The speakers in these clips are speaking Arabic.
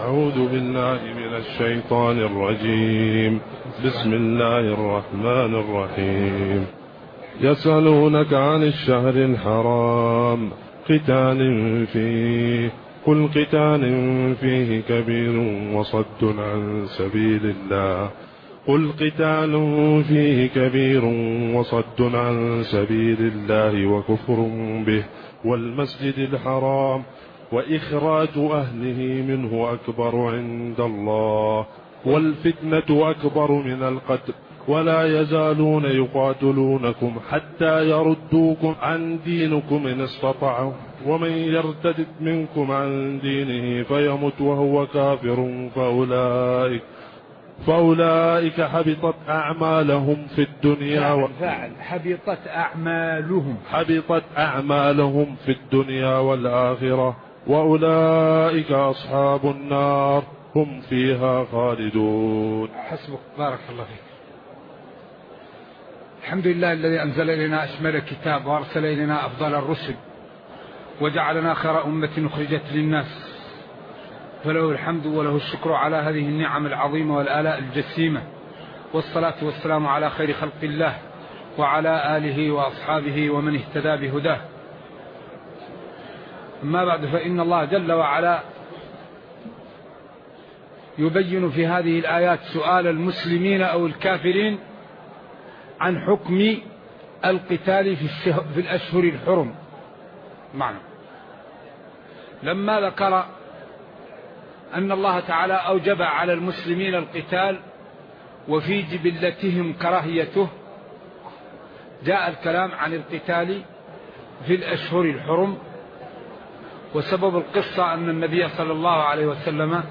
أعوذ بالله من الشيطان الرجيم. بسم الله الرحمن الرحيم. يسألونك عن الشهر الحرام قتال فيه، قل قتال فيه كبير وصد عن سبيل الله، قل قتال فيه كبير وصد عن سبيل الله وكفر به والمسجد الحرام وإخراج أهله منه أكبر عند الله والفتنة أكبر من القتل، ولا يزالون يقاتلونكم حتى يردوكم عن دينكم إن استطاعوا، ومن يرتد منكم عن دينه فيمت وهو كافر فأولئك حبطت أعمالهم في الدنيا حبطت أعمالهم في الدنيا والآخرة، وأولئك أصحاب النار هم فيها خالدون. حسبك، بارك الله فيك. الحمد لله الذي أنزل إلينا أشمل الكتاب وأرسل إلينا أفضل الرسل وجعلنا خير أمة أخرجت للناس، فله الحمد وله الشكر على هذه النعم العظيمة والآلاء الجسيمة، والصلاة والسلام على خير خلق الله وعلى آله وأصحابه ومن اهتدى بهداه. أما بعد، فإن الله جل وعلا يبين في هذه الآيات سؤال المسلمين أو الكافرين عن حكم القتال في الأشهر الحرم. معنى لما ذكر أن الله تعالى أوجب على المسلمين القتال وفي جبلتهم كراهيته، جاء الكلام عن القتال في الأشهر الحرم. وسبب القصة أن النبي صلى الله عليه وسلم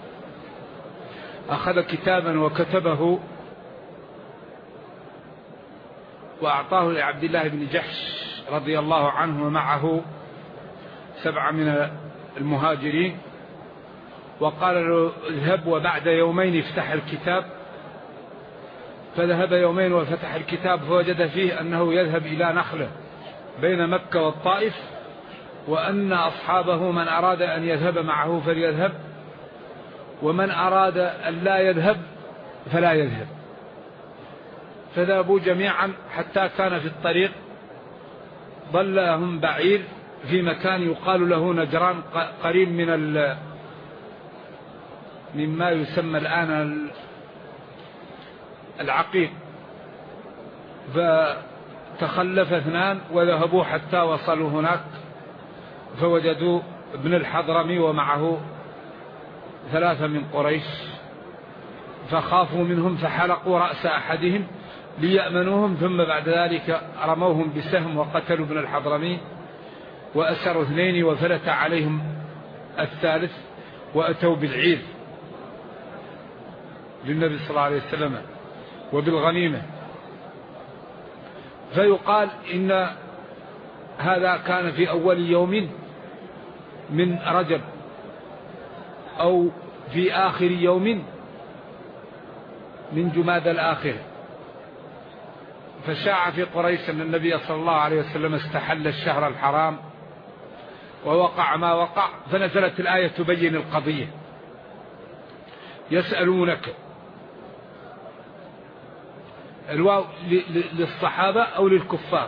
أخذ كتابا وكتبه وأعطاه لعبد الله بن جحش رضي الله عنه ومعه 7 من المهاجرين، وقال له اذهب وبعد يومين افتح الكتاب. فذهب يومين وفتح الكتاب فوجد فيه أنه يذهب إلى نخلة بين مكة والطائف، وأن أصحابه من أراد أن يذهب معه فليذهب، ومن أراد أن لا يذهب فلا يذهب. فذهبوا جميعا حتى كان في الطريق ضلهم بعير في مكان يقال له نجران، قريب مما يسمى الآن العقيق. فتخلف 2 وذهبوا حتى وصلوا هناك فوجدوا ابن الحضرمي ومعه 3 من قريش، فخافوا منهم فحلقوا رأس أحدهم ليأمنوهم، ثم بعد ذلك رموهم بسهم وقتلوا ابن الحضرمي وأسروا 2 وفلت عليهم الثالث، وأتوا بالعير للنبي صلى الله عليه وسلم وبالغنيمة. فيقال إن هذا كان في أول يوم من رجب أو في آخر يوم من جماد الآخر. فشاع في قريش أن النبي صلى الله عليه وسلم استحل الشهر الحرام ووقع ما وقع، فنزلت الآية تبين القضية. يسألونك، الواو للصحابة أو للكفار،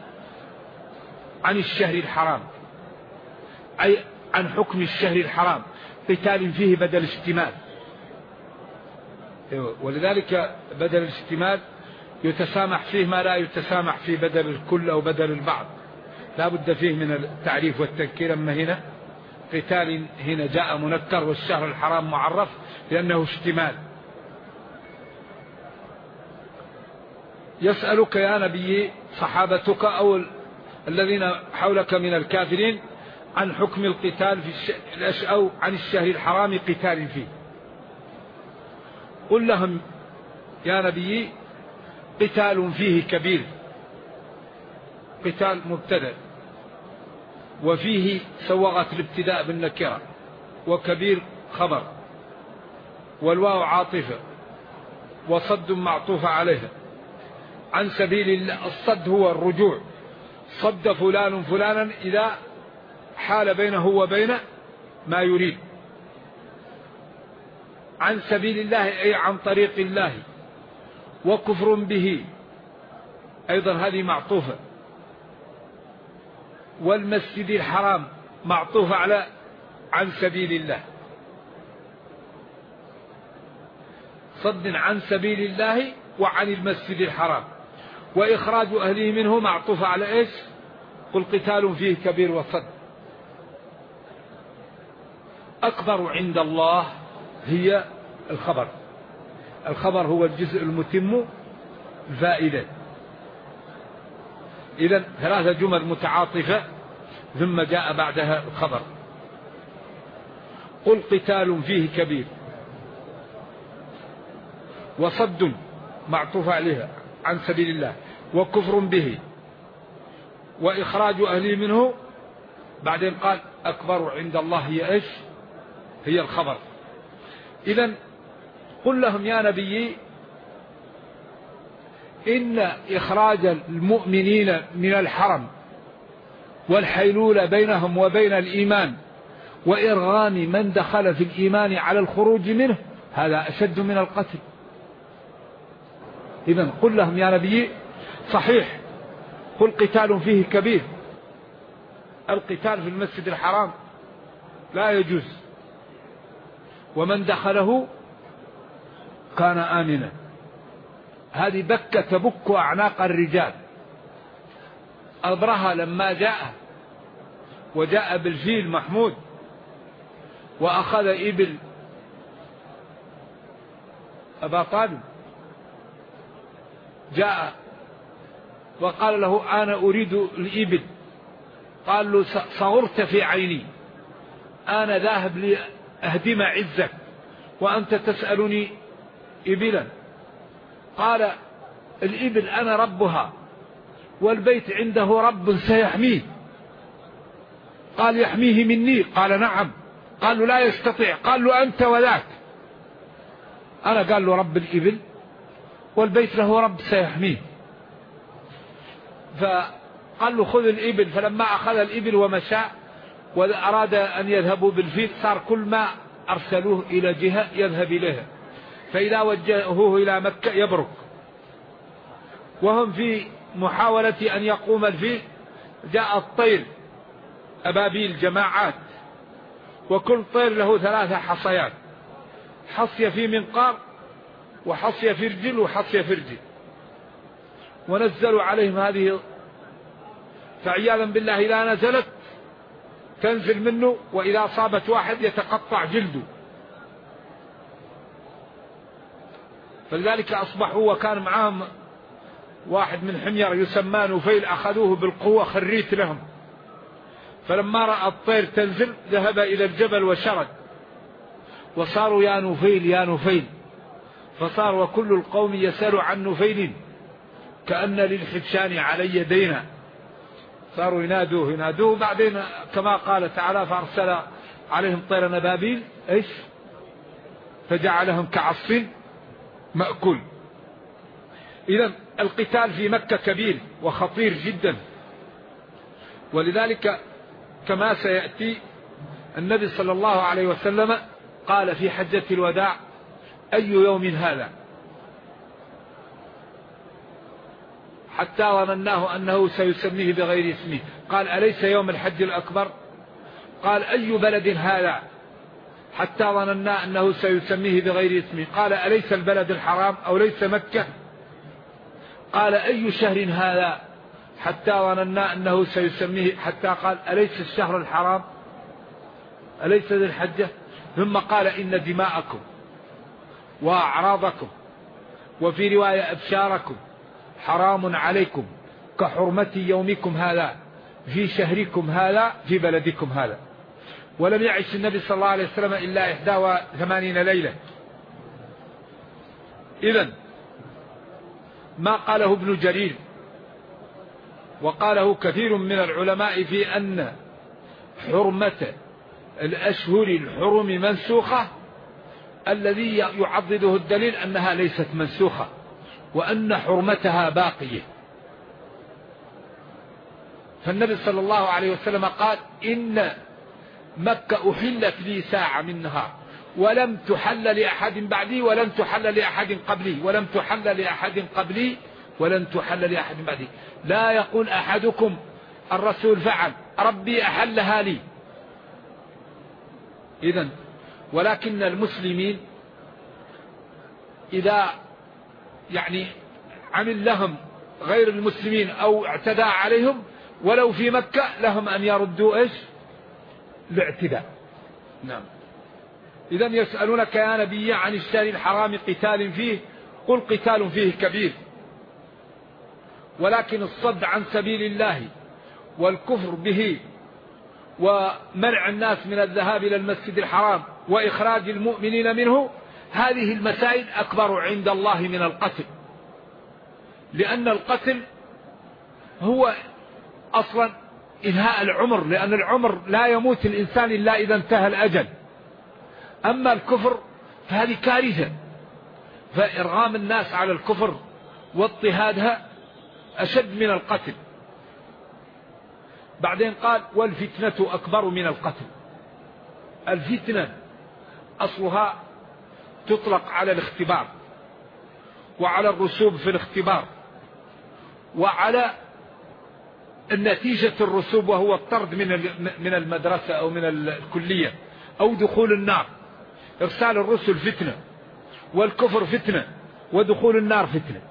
عن الشهر الحرام، أي عن حكم الشهر الحرام، قتال فيه بدل اشتمال. ولذلك بدل الاشتمال يتسامح فيه ما لا يتسامح فيه بدل الكل أو بدل البعض، لا بد فيه من التعريف والتذكير. أما هنا قتال هنا جاء منكر، والشهر الحرام معرف لأنه اشتمال. يسألك يا نبي صحابتك أو الذين حولك من الكافرين عن حكم القتال أو عن الشهر الحرام قتال فيه. قل لهم يا نبي قتال فيه كبير، قتال مبتدأ، وفيه سوغت الابتداء بالنكرة، وكبير خبر، والواو عاطفة، وصد معطوف عليها. عن سبيل الله، الصد هو الرجوع، صد فلان فلانا إذا حال بينه وبين ما يريد. عن سبيل الله أي عن طريق الله، وكفر به أيضا هذه معطوفة، والمسجد الحرام معطوفة على عن سبيل الله، صد عن سبيل الله وعن المسجد الحرام، وإخراج أهله منه معطوفة على إيش؟ قل قتال فيه كبير وصد. أكبر عند الله هي الخبر، الخبر هو الجزء المتم الفائدة. إذن 3 جمل متعاطفة ثم جاء بعدها الخبر. قل قتال فيه كبير، وصد معطوف عليها عن سبيل الله، وكفر به، وإخراج أهله منه. بعدين قال أكبر عند الله هي إيش؟ هي الخبر. إذن قل لهم يا نبي إن إخراج المؤمنين من الحرم والحيلولة بينهم وبين الإيمان وإرغام من دخل في الإيمان على الخروج منه هذا أشد من القتل. إذن قل لهم يا نبي صحيح قل قتال فيه كبير، القتال في المسجد الحرام لا يجوز، ومن دخله كان آمنا. هذه بكة تبك أعناق الرجال. أبرهة لما جاء وجاء بالفيل محمود وأخذ إبل أبا طالب، جاء وقال له أنا أريد الإبل، قال له صغرت في عيني، أنا ذاهب لأهدم عزك وأنت تسألني إبلا. قال الإبل أنا ربها والبيت عنده رب سيحميه. قال يحميه مني؟ قال نعم. قال له لا يستطيع. قال له أنت وذاك. أنا قال له رب الإبل والبيت له رب سيحميه. فقال له خذ الإبل. فلما أخذ الإبل ومشى وأراد أن يذهبوا بالفيل صار كل ما أرسلوه إلى جهة يذهب إليها، فإذا وجهوه إلى مكة يبرك. وهم في محاولة أن يقوم الفيل جاء الطير أبابيل جماعات، وكل طير له 3 حصيات، حصية في منقار وحصية في رجل وحصية في رجل، ونزلوا عليهم هذه، فعياذا بالله إذا نزلت تنزل منه، وإذا أصابت واحد يتقطع جلده. فلذلك أصبحوا وكان معهم واحد من حمير يسمى نفيل، أخذوه بالقوة خريت لهم. فلما رأى الطير تنزل ذهب إلى الجبل وشرد، وصاروا يا نفيل يا نفيل، فصار وكل القوم يسأل عن نفيل كأن للحبشان علي دينا. صاروا ينادوه. بعدين كما قال تعالى فأرسل عليهم طير نبابيل إيش فجعلهم كعصف مأكول. إذن القتال في مكة كبير وخطير جدا، ولذلك كما سيأتي النبي صلى الله عليه وسلم قال في حجة الوداع أي يوم هذا؟ حتى ظنناه أنه سيسميه بغير اسمه. قال أليس يوم الحج الأكبر؟ قال أي بلد هذا؟ حتى ظننا أنه سيسميه بغير اسمه. قال أليس البلد الحرام أو ليس مكة؟ قال أي شهر هذا؟ حتى ظننا أنه سيسميه، حتى قال أليس الشهر الحرام أليس ذي الحجة؟ ثم قال إن دماءكم وأعراضكم وفي رواية أبشاركم حرام عليكم كحرمة يومكم هذا في شهركم هذا في بلدكم هذا. ولم يعش النبي صلى الله عليه وسلم إلا 81 ليلة. إذن ما قاله ابن جرير وقاله كثير من العلماء في أن حرمة الأشهر الحرم منسوخة، الذي يعضده الدليل أنها ليست منسوخة وأن حرمتها باقية. فالنبي صلى الله عليه وسلم قال إن مكة أحلت لي ساعة من نهار ولم تحل لأحد بعدي ولن تحل لأحد قبلي، ولم تحل لأحد قبلي ولن تحل لأحد بعدي. لا يقول أحدكم الرسول فعل ربي أحلها لي. إذن ولكن المسلمين إذا يعني عمل لهم غير المسلمين أو اعتدى عليهم ولو في مكة لهم أن يردوا إيش؟ الاعتداء. نعم. إذن يسألونك يا نبي عن الشهر الحرام قتال فيه، قل قتال فيه كبير، ولكن الصد عن سبيل الله والكفر به ومنع الناس من الذهاب إلى المسجد الحرام وإخراج المؤمنين منه، هذه المسائل أكبر عند الله من القتل، لأن القتل هو أصلا إنهاء العمر، لأن العمر لا يموت الإنسان إلا إذا انتهى الأجل. أما الكفر فهذه كارثة، فإرغام الناس على الكفر واضطهادها أشد من القتل. بعدين قال والفتنة أكبر من القتل. الفتنة أصلها تطلق على الاختبار وعلى الرسوب في الاختبار وعلى النتيجة الرسوب، وهو الطرد من المدرسة أو من الكلية أو دخول النار. إرسال الرسل فتنة، والكفر فتنة، ودخول النار فتنة.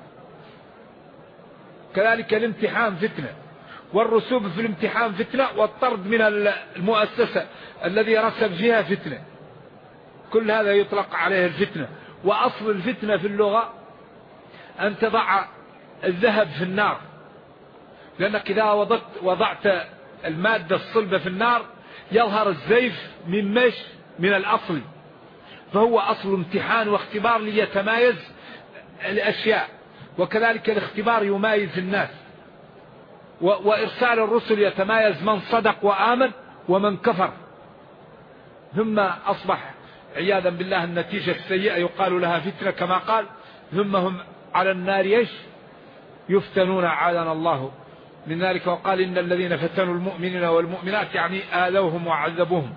كذلك الامتحان فتنة، والرسوب في الامتحان فتنة، والطرد من المؤسسة الذي رسب فيها فتنة. كل هذا يطلق عليه الفتنة. وأصل الفتنة في اللغة أن تضع الذهب في النار، لأنك إذا وضعت المادة الصلبة في النار يظهر الزيف من الأصل، فهو أصل امتحان واختبار ليتمايز الأشياء. وكذلك الاختبار يمايز الناس، وإرسال الرسل يتمايز من صدق وآمن ومن كفر. ثم أصبح عياذا بالله النتيجة السيئة يقال لها فتنة، كما قال ثم هم على النار يفتنون أعاذنا الله من ذلك. وقال إن الذين فتنوا المؤمنين والمؤمنات يعني آذوهم وعذبوهم.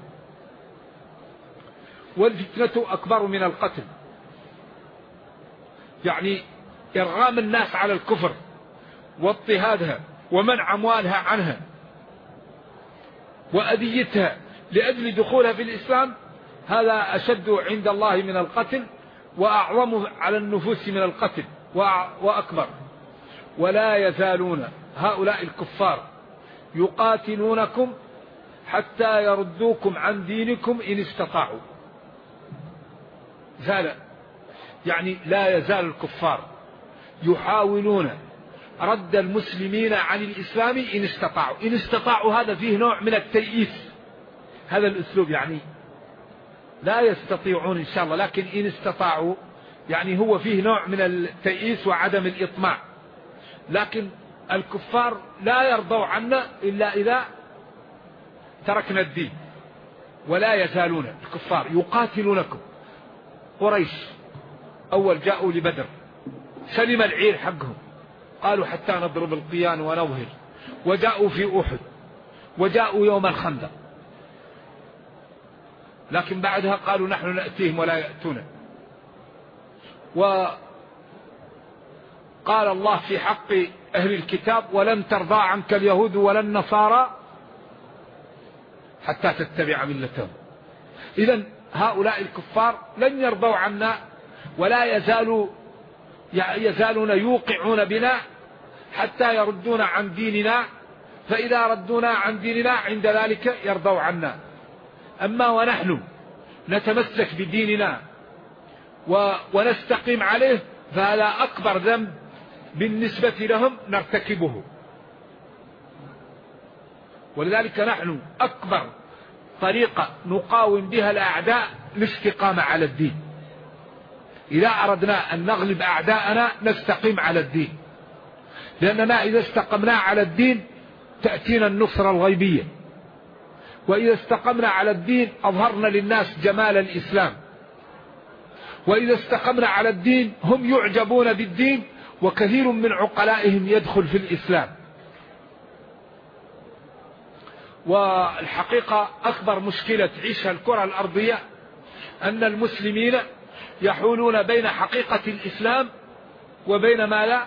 والفتنة أكبر من القتل، يعني إرغام الناس على الكفر واضطهادها ومنع أموالها عنها وأذيتها لأجل دخولها في الإسلام، هذا أشد عند الله من القتل وأعظم على النفوس من القتل وأكبر. ولا يزالون هؤلاء الكفار يقاتلونكم حتى يردوكم عن دينكم إن استطاعوا. زال يعني لا يزال الكفار يحاولون رد المسلمين عن الإسلام إن استطاعوا. إن استطاعوا هذا فيه نوع من التيئيس، هذا الأسلوب يعني لا يستطيعون إن شاء الله، لكن إن استطاعوا يعني هو فيه نوع من التيئيس وعدم الإطماع. لكن الكفار لا يرضوا عنا إلا إذا تركنا الدين. ولا يزالون الكفار يقاتلونكم. قريش أول جاءوا لبدر سلم العير حقهم، قالوا حتى نضرب القيان ونظهر، وجاءوا في أحد، وجاءوا يوم الخندق، لكن بعدها قالوا نحن نأتيهم ولا يأتون. وقال الله في حق أهل الكتاب ولن ترضى عنك اليهود ولا النصارى حتى تتبع ملتهم. إذن هؤلاء الكفار لن يرضوا عنا ولا يزالون يوقعون بنا حتى يردونا عن ديننا، فإذا ردونا عن ديننا عند ذلك يرضوا عنا. أما ونحن نتمسك بديننا ونستقيم عليه فهذا أكبر ذنب بالنسبة لهم نرتكبه. ولذلك نحن أكبر طريقة نقاوم بها الأعداء الاستقامة على الدين. إذا أردنا أن نغلب أعداءنا نستقيم على الدين، لأننا إذا استقمنا على الدين تأتينا النصرة الغيبية، وإذا استقمنا على الدين أظهرنا للناس جمال الإسلام، وإذا استقمنا على الدين هم يعجبون بالدين، وكثير من عقلائهم يدخل في الإسلام. والحقيقة أكبر مشكلة تعيشها الكرة الأرضية أن المسلمين يحولون بين حقيقة الإسلام وبين ما لا،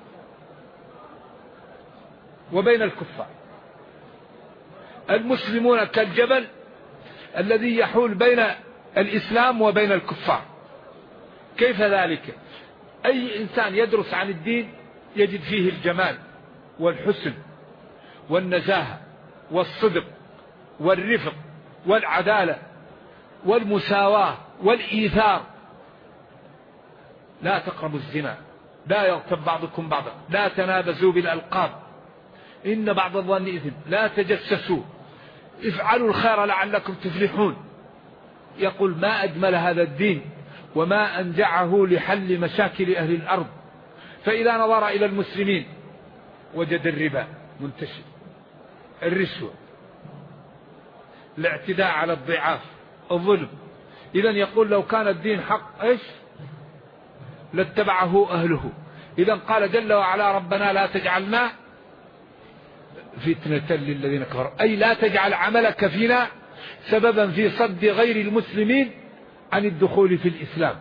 وبين الكفار. المسلمون كالجبل الذي يحول بين الإسلام وبين الكفار. كيف ذلك؟ أي إنسان يدرس عن الدين يجد فيه الجمال والحسن والنزاهة والصدق والرفق والعدالة والمساواة والإيثار. لا تقربوا الزنا، لا يغتب بعضكم بعضا، لا تنابزوا بالألقاب، إن بعض الظن إثم، لا تجسسوا، افعلوا الخير لعلكم تفلحون. يقول ما أجمل هذا الدين وما أنجعه لحل مشاكل أهل الأرض. فإذا نظر إلى المسلمين وجد الربا منتشر، الرشوة، الاعتداء على الضعاف، الظلم. إذا يقول لو كان الدين حق إيش لاتبعه أهله. إذا قال جل وعلا ربنا لا تجعلنا فتنة للذين كفروا، أي لا تجعل عملك فينا سببا في صد غير المسلمين عن الدخول في الإسلام.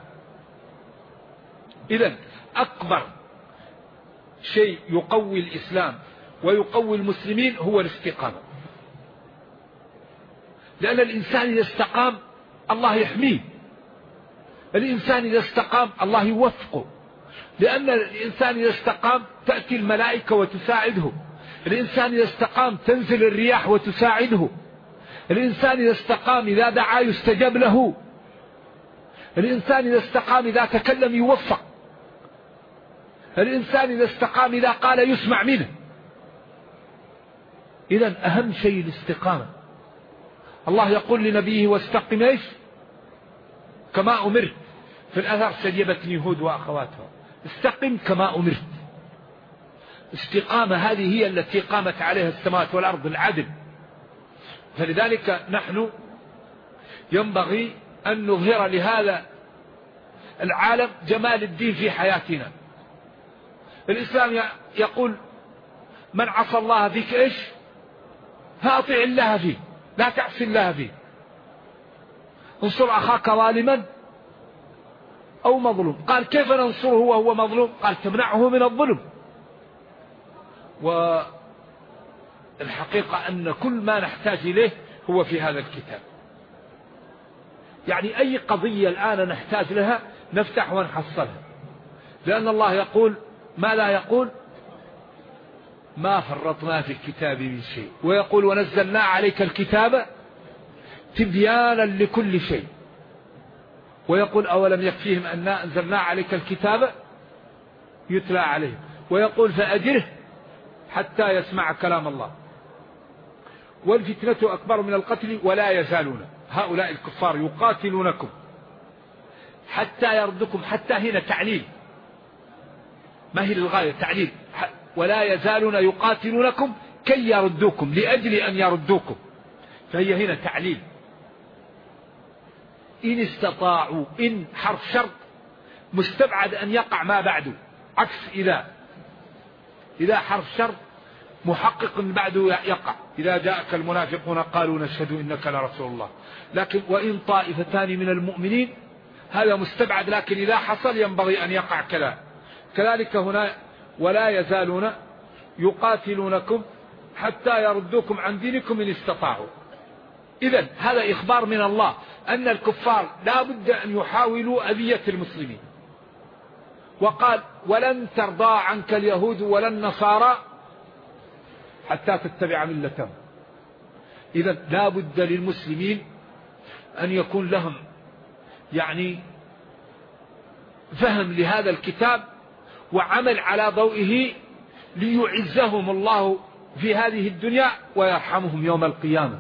إذن أكبر شيء يقوي الإسلام ويقوي المسلمين هو الاستقامة. لأن الإنسان إذا استقام الله يحميه، الإنسان إذا استقام الله يوفقه، لأن الإنسان إذا استقام تأتي الملائكة وتساعده، الإنسان إذا استقام تنزل الرياح وتساعده، الإنسان إذا استقام إذا دعا يستجاب له، الإنسان إذا استقام إذا تكلم يوفق، الإنسان إذا استقام إذا قال يسمع منه. إذن أهم شيء الاستقامة. الله يقول لنبيه واستقم إيش كما أمرت. في الأثر سجبتني هود وأخواتها، استقم كما أمرت. استقامة هذه هي التي قامت عليها السماوات والأرض، العدل. فلذلك نحن ينبغي أن نظهر لهذا العالم جمال الدين في حياتنا. الإسلام يقول من عصى الله فيك إيش فأطع الله فيه، لا تعصي الله فيه. انصر أخاك ظالما أو مظلوم. قال كيف ننصره وهو مظلوم؟ قال تمنعه من الظلم. والحقيقة أن كل ما نحتاج إليه هو في هذا الكتاب. يعني أي قضية الآن نحتاج لها نفتح ونحصلها، لأن الله يقول ما لا يقول ما فرطنا في الكتاب من شيء، ويقول ونزلنا عليك الكتاب تبيانا لكل شيء، ويقول أولم يكفيهم أن أنزلنا عليك الكتاب يتلى عليهم، ويقول فأجره حتى يسمع كلام الله. والفتنة أكبر من القتل ولا يزالون هؤلاء الكفار يقاتلونكم حتى يردكم. حتى هنا تعليل، ما هي للغاية، تعليل. ولا يزالون يقاتلونكم كي يردوكم، لأجل أن يردوكم، فهي هنا تعليل. إن استطاعوا، إن حرف شرط مستبعد أن يقع ما بعده، عكس إذا حرف شرط محقق بعده يقع. إذا جاءك المنافقون قالوا نشهد إنك لرسول الله. لكن وإن طائفتان من المؤمنين هذا مستبعد، لكن إذا حصل ينبغي أن يقع كذلك هنا ولا يزالون يقاتلونكم حتى يردوكم عن دينكم إن استطاعوا. إذن هذا إخبار من الله أن الكفار لا بد أن يحاولوا أذية المسلمين. وقال ولن ترضى عنك اليهود ولا النصارى حتى تتبع ملتهم. إذن لا بد للمسلمين أن يكون لهم يعني فهم لهذا الكتاب وعمل على ضوئه ليعزهم الله في هذه الدنيا ويرحمهم يوم القيامة.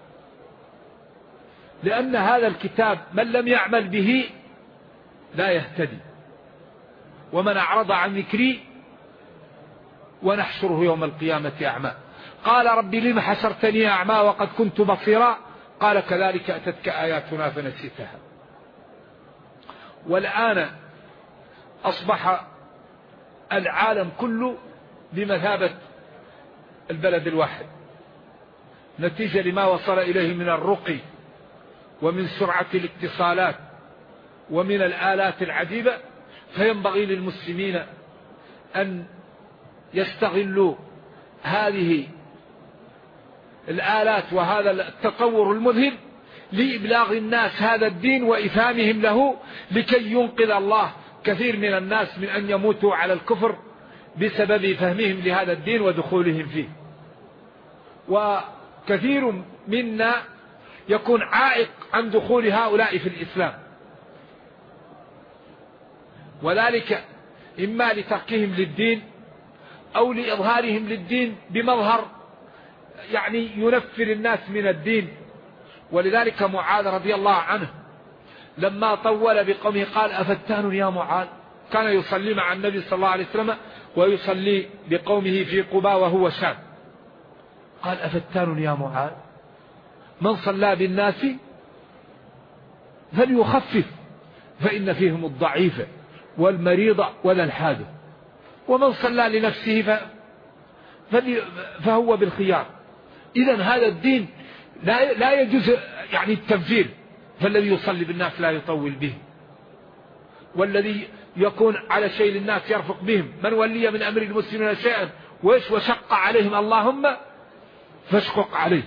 لأن هذا الكتاب من لم يعمل به لا يهتدي. ومن أعرض عن ذكري ونحشره يوم القيامة أعمى. قال رب لم حشرتني أعمى وقد كنت بصيرا قال كذلك أتتك آياتنا فنسيتها. والآن أصبح العالم كله بمثابة البلد الواحد، نتيجة لما وصل إليه من الرقي ومن سرعة الاتصالات ومن الآلات العجيبة، فينبغي للمسلمين أن يستغلوا هذه الآلات وهذا التطور المذهل لإبلاغ الناس هذا الدين وإفهامهم له، لكي ينقذ الله كثير من الناس من أن يموتوا على الكفر بسبب فهمهم لهذا الدين ودخولهم فيه. وكثير منا يكون عائق عن دخول هؤلاء في الإسلام، وذلك إما لتركهم للدين أو لإظهارهم للدين بمظهر يعني ينفر الناس من الدين. ولذلك معاذ رضي الله عنه لما طول بقومه قال: أفتان يا معاذ. كان يصلي مع النبي صلى الله عليه وسلم ويصلي بقومه في قباء وهو شاب. قال: أفتان يا معاذ، من صلى بالناس فليخفف فإن فيهم الضعيف والمريض ولا الحادث، ومن صلى لنفسه فهو بالخيار. إذن هذا الدين لا يجوز يعني التنفير، فالذي يصلي بالناس لا يطول به، والذي يكون على شيء للناس يرفق بهم. من ولي من أمر المسلمين شيئا وشق عليهم اللهم فاشقق عليه.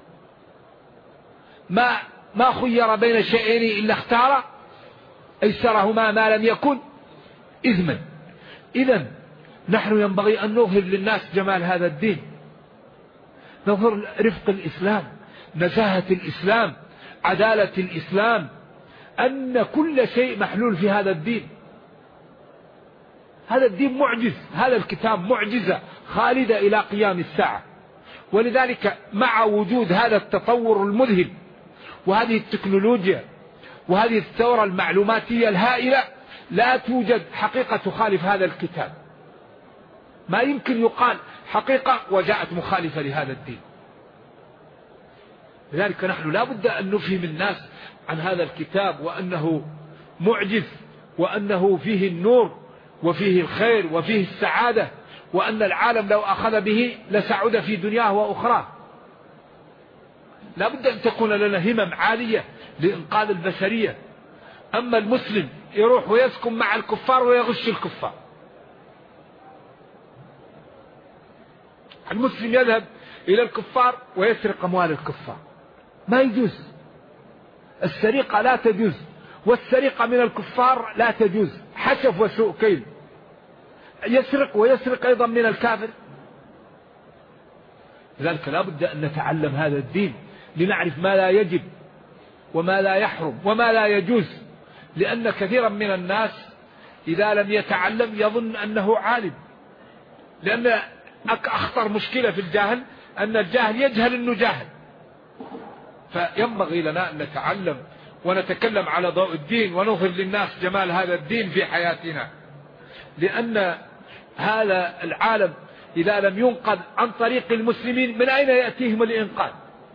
ما خير بين شيئين إلا اختار أيسرهما ما لم يكن إثما. إذن نحن ينبغي أن نظهر للناس جمال هذا الدين، نظهر رفق الإسلام، نزاهة الإسلام، عدالة الإسلام، أن كل شيء محلول في هذا الدين. هذا الدين معجز، هذا الكتاب معجزة خالدة إلى قيام الساعة. ولذلك مع وجود هذا التطور المذهل وهذه التكنولوجيا وهذه الثورة المعلوماتية الهائلة، لا توجد حقيقة تخالف هذا الكتاب. ما يمكن يقال حقيقة وجاءت مخالفة لهذا الدين. لذلك نحن لا بد أن نفهم الناس عن هذا الكتاب، وأنه معجز، وأنه فيه النور وفيه الخير وفيه السعادة، وأن العالم لو أخذ به لسعد في دنياه وأخراه. لا بد أن تكون لنا همم عالية لإنقاذ البشرية. أما المسلم يروح ويسكن مع الكفار ويغش الكفار، المسلم يذهب إلى الكفار ويسرق أموال الكفار، ما يجوز. السرقة لا تجوز، والسرقة من الكفار لا تجوز، حشف وسوء كيل. يسرق ويسرق أيضا من الكافر. لذلك لا بد أن نتعلم هذا الدين لنعرف ما لا يجب وما لا يحرم وما لا يجوز، لأن كثيرا من الناس إذا لم يتعلم يظن أنه عالم. لأن أخطر مشكلة في الجاهل أن الجاهل يجهل أنه جاهل. فينبغي لنا أن نتعلم ونتكلم على ضوء الدين ونظهر للناس جمال هذا الدين في حياتنا، لأن هذا العالم إذا لم ينقذ عن طريق المسلمين من أين يأتيهم الإنقاذ؟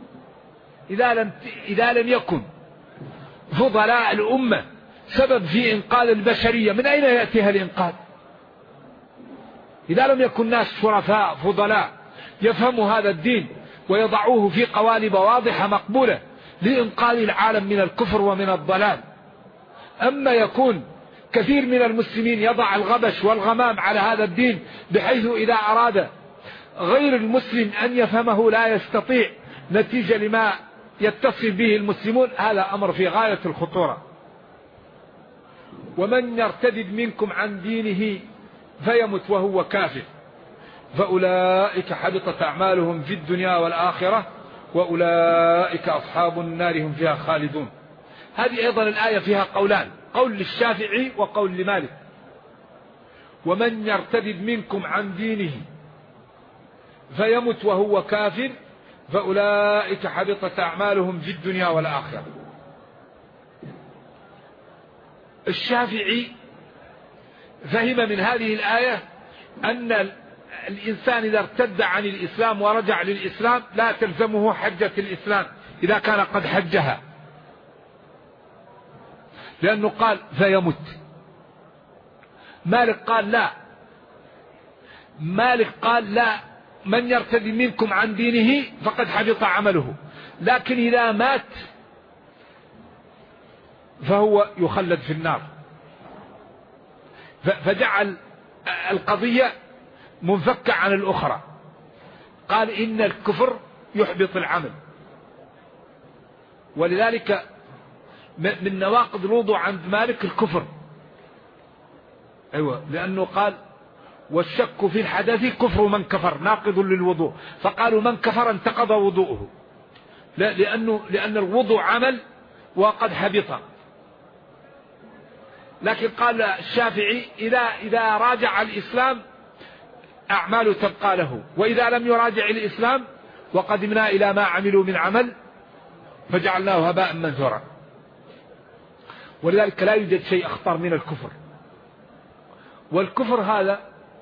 إذا لم يكن فضلاء الأمة سبب في إنقاذ البشرية من أين يأتيها الإنقاذ؟ إذا لم يكن ناس شرفاء فضلاء يفهموا هذا الدين ويضعوه في قوالب واضحة مقبولة لإنقاذ العالم من الكفر ومن الضلال. أما يكون كثير من المسلمين يضع الغبش والغمام على هذا الدين، بحيث إذا أراد غير المسلم أن يفهمه لا يستطيع نتيجة لما يتصل به المسلمون، هذا أمر في غاية الخطورة. ومن يرتد منكم عن دينه فيمت وهو كافر فأولئك حبطت أعمالهم في الدنيا والآخرة وأولئك أصحاب النار هم فيها خالدون. هذه أيضا الآية فيها قولان، قول للشافعي وقول لمالك. ومن يرتد منكم عن دينه فيمت وهو كافر فأولئك حبطت أعمالهم في الدنيا والآخرة. الشافعي فهم من هذه الآية أن الإنسان إذا ارتد عن الإسلام ورجع للإسلام لا تلزمه حجة الإسلام إذا كان قد حجها، لأنه قال فيمت. مالك قال لا، من يرتد منكم عن دينه فقد حبط عمله، لكن إذا مات فهو يخلد في النار. فجعل القضية منفكة عن الأخرى. قال إن الكفر يحبط العمل، ولذلك من نواقض الوضوء عند مالك الكفر. أيوة، لأنه قال والشك في الحدث كفر من كفر ناقض للوضوء، فقالوا من كفر انتقض وضوءه، لأن الوضوء عمل وقد حبط. لكن قال الشافعي إذا راجع الإسلام أعمال تبقى له، وإذا لم يراجع الإسلام وقدمنا إلى ما عملوا من عمل فجعلناه هباء منثورا. ولذلك لا يوجد شيء أخطر من الكفر. والكفر هذا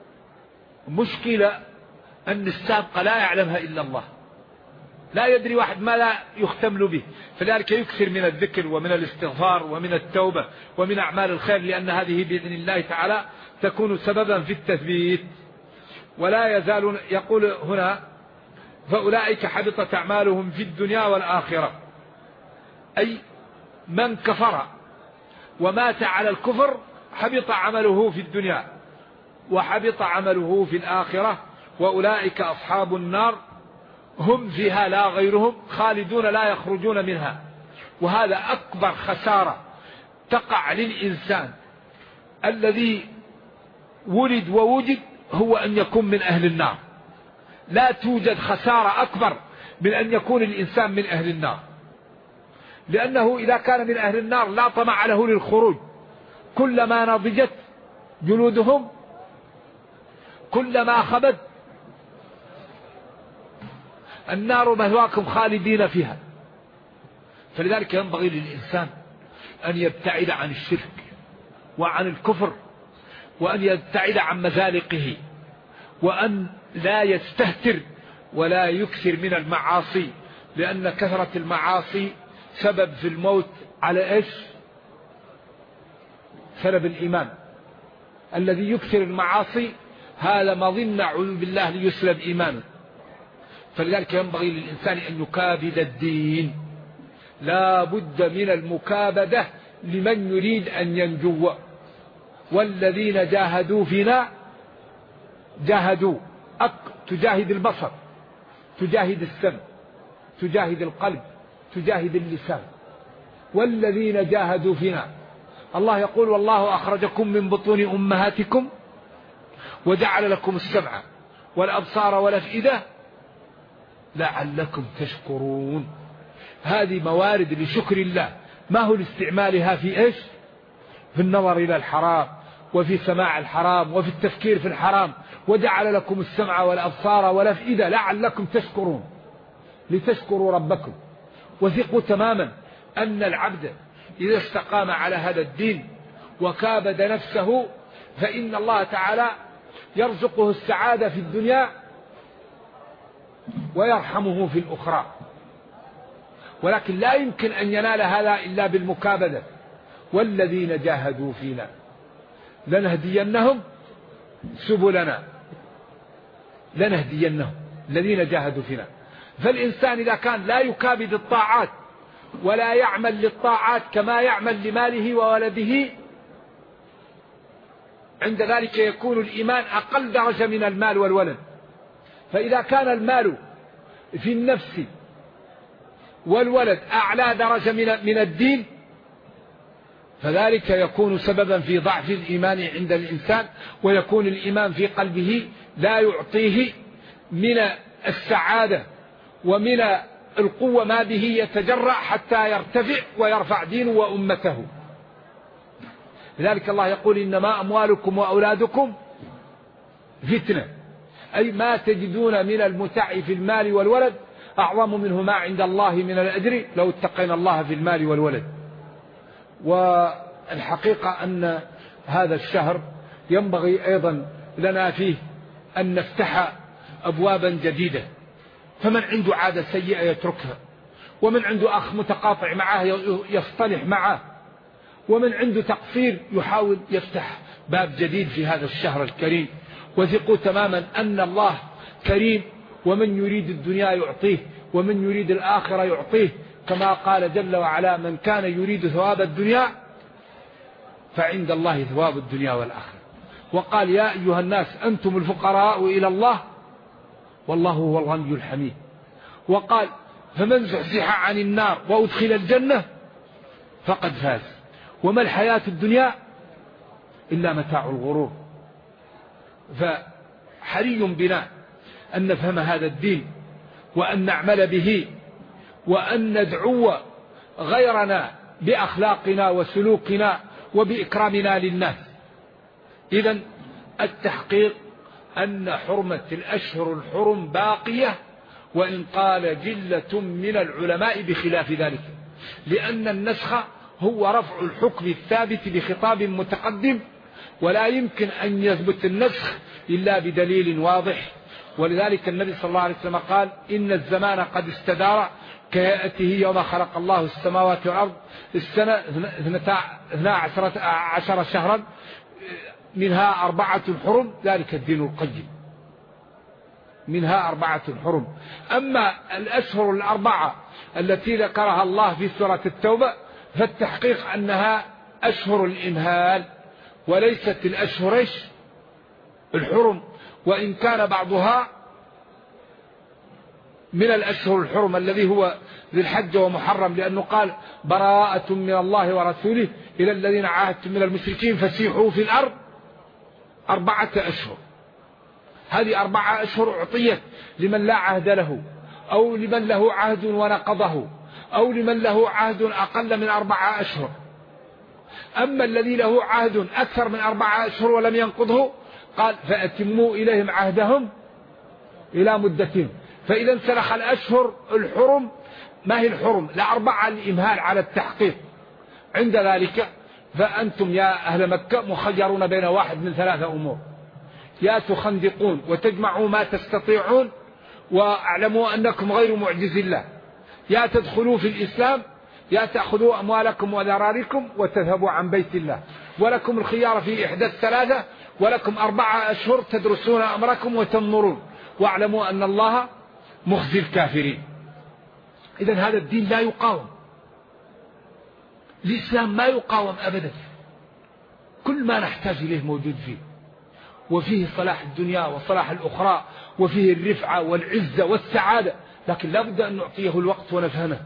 مشكلة أن السابقة لا يعلمها إلا الله، لا يدري واحد ما لا يختمل به. فذلك يكثر من الذكر ومن الاستغفار ومن التوبة ومن أعمال الخير، لأن هذه بإذن الله تعالى تكون سببا في التثبيت. ولا يزال يقول هنا فأولئك حبطت أعمالهم في الدنيا والآخرة، أي من كفر ومات على الكفر حبط عمله في الدنيا وحبط عمله في الآخرة، وأولئك أصحاب النار هم فيها لا غيرهم خالدون لا يخرجون منها. وهذا أكبر خسارة تقع للإنسان الذي ولد ووجد، هو أن يكون من أهل النار. لا توجد خسارة أكبر من أن يكون الإنسان من أهل النار، لأنه إذا كان من أهل النار لا طمع له للخروج. كلما نضجت جلودهم كلما خبت النار مثواكم خالدين فيها. فلذلك ينبغي للإنسان أن يبتعد عن الشرك وعن الكفر، وأن يبتعد عن مزالقه، وأن لا يستهتر ولا يكثر من المعاصي، لأن كثرة المعاصي سبب في الموت على إيش؟ سبب الإيمان. الذي يكثر المعاصي هذا مظنة أعوذ بالله ليسلب إيمانه. فلذلك ينبغي للإنسان أن يكابد الدين، لا بد من المكابدة لمن يريد أن ينجو. والذين جاهدوا فينا جاهدوا، تجاهد البصر، تجاهد السمع، تجاهد القلب، تجاهد اللسان. والذين جاهدوا فينا، الله يقول والله أخرجكم من بطون أمهاتكم وجعل لكم السمع والأبصار والأفئدة لعلكم تشكرون. هذه موارد لشكر الله. ما هو لاستعمالها في إيش؟ في النظر إلى الحرام، وفي سماع الحرام، وفي التفكير في الحرام. وجعل لكم السمع والأبصار والأفئدة لعلكم تشكرون، لتشكروا ربكم. وثقوا تماما أن العبد إذا استقام على هذا الدين وكابد نفسه فإن الله تعالى يرزقه السعادة في الدنيا ويرحمه في الأخرى. ولكن لا يمكن أن ينال هذا إلا بالمكابدة. والذين جاهدوا فينا لنهدينهم سبلنا، لنهدينهم الذين جاهدوا فينا. فالإنسان إذا كان لا يكابد الطاعات ولا يعمل للطاعات كما يعمل لماله وولده، عند ذلك يكون الإيمان أقل درجة من المال والولد. فإذا كان المال في النفس والولد أعلى درجة من الدين، فذلك يكون سببا في ضعف الإيمان عند الإنسان، ويكون الإيمان في قلبه لا يعطيه من السعادة ومن القوة ما به يتجرأ حتى يرتفع ويرفع دينه وأمته. لذلك الله يقول إنما أموالكم وأولادكم فتنة، أي ما تجدون من المتع في المال والولد أعظم منه ما عند الله من الأجر لو اتقينا الله في المال والولد. والحقيقة أن هذا الشهر ينبغي أيضا لنا فيه أن نفتح أبوابا جديدة. فمن عنده عادة سيئة يتركها، ومن عنده أخ متقاطع معه يصطلح معه، ومن عنده تقصير يحاول يفتح باب جديد في هذا الشهر الكريم. وثقوا تماما أن الله كريم، ومن يريد الدنيا يعطيه، ومن يريد الآخرة يعطيه، كما قال جل وعلا: من كان يريد ثواب الدنيا فعند الله ثواب الدنيا والآخرة. وقال: يا أيها الناس أنتم الفقراء إلى الله والله هو الغني الحميد. وقال: فمن زحزح عن النار وأدخل الجنة فقد فاز وما الحياة الدنيا إلا متاع الغرور. فحري بنا أن نفهم هذا الدين وأن نعمل به وأن ندعو غيرنا بأخلاقنا وسلوكنا وبإكرامنا للناس. إذن التحقيق أن حرمة الأشهر الحرم باقية، وإن قال جلة من العلماء بخلاف ذلك، لأن النسخ هو رفع الحكم الثابت بخطاب متقدم، ولا يمكن أن يثبت النسخ إلا بدليل واضح. ولذلك النبي صلى الله عليه وسلم قال: إن الزمان قد استدار كهيئته يوم خلق الله السماوات والأرض، السنة 12 شهرا منها 4 حرم، ذلك الدين القيم، منها 4 حرم. أما الأشهر 4 التي ذكرها الله في سورة التوبة فالتحقيق أنها أشهر الإمهال وليست الأشهر الحرم، وإن كان بعضها من الأشهر الحرم الذي هو ذي الحج ومحرم، لأنه قال: براءة من الله ورسوله إلى الذين عاهدتم من المشركين فسيحوا في الأرض 4 أشهر. هذه 4 أشهر أعطيت لمن لا عهد له، أو لمن له عهد ونقضه، أو لمن له عهد أقل من 4 أشهر. أما الذي له عهد أكثر من 4 أشهر ولم ينقضه قال: فأتموا إليهم عهدهم إلى مدتهم. فإذا انسلخ الأشهر الحرم، ما هي الحرم؟ ل4 الإمهال على التحقيق. عند ذلك فأنتم يا أهل مكة مخيرون بين واحد من 3 أمور: يا تخندقون وتجمعوا ما تستطيعون واعلموا أنكم غير معجز الله، يا تدخلوا في الإسلام، يا تأخذوا أموالكم وذراركم وتذهبوا عن بيت الله. ولكم الخيار في إحدى الثلاثة، ولكم 4 أشهر تدرسون أمركم وتنظرون، واعلموا أن الله مخزي الكافرين. إذن هذا الدين لا يقاوم، الإسلام ما يقاوم أبدا، كل ما نحتاج إليه موجود فيه، وفيه صلاح الدنيا وصلاح الأخرى، وفيه الرفعة والعزة والسعادة، لكن لا بد أن نعطيه الوقت ونفهمه.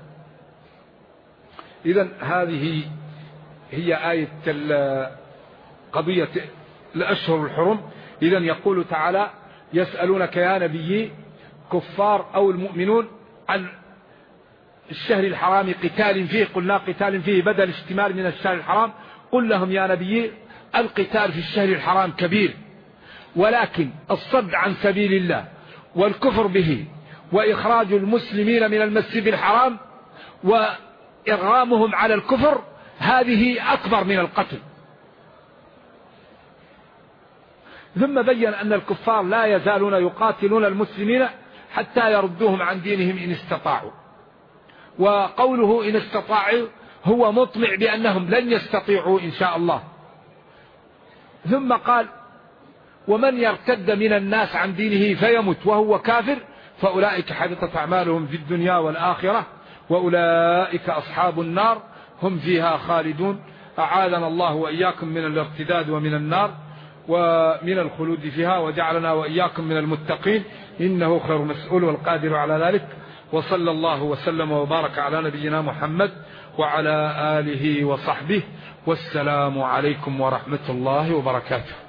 إذن هذه هي آية قضية الأشهر الحرم. إذن يقول تعالى: يسألونك يا نبي كفار أو المؤمنون عن الشهر الحرام قتال فيه، قلنا قتال فيه بدل اشتمال من الشهر الحرام. قل لهم يا نبي: القتال في الشهر الحرام كبير، ولكن الصد عن سبيل الله والكفر به وإخراج المسلمين من المسجد الحرام وإرغامهم على الكفر هذه أكبر من القتل. ثم بين أن الكفار لا يزالون يقاتلون المسلمين حتى يردوهم عن دينهم إن استطاعوا، وقوله إن استطاعوا هو مطمع بأنهم لن يستطيعوا إن شاء الله. ثم قال: ومن يرتد من الناس عن دينه فيمت وهو كافر فأولئك حبطت أعمالهم في الدنيا والآخرة وأولئك أصحاب النار هم فيها خالدون. أعاذنا الله وإياكم من الارتداد ومن النار ومن الخلود فيها، وجعلنا وإياكم من المتقين، إنه خير مسؤول والقادر على ذلك. وصلى الله وسلم وبارك على نبينا محمد وعلى آله وصحبه، والسلام عليكم ورحمة الله وبركاته.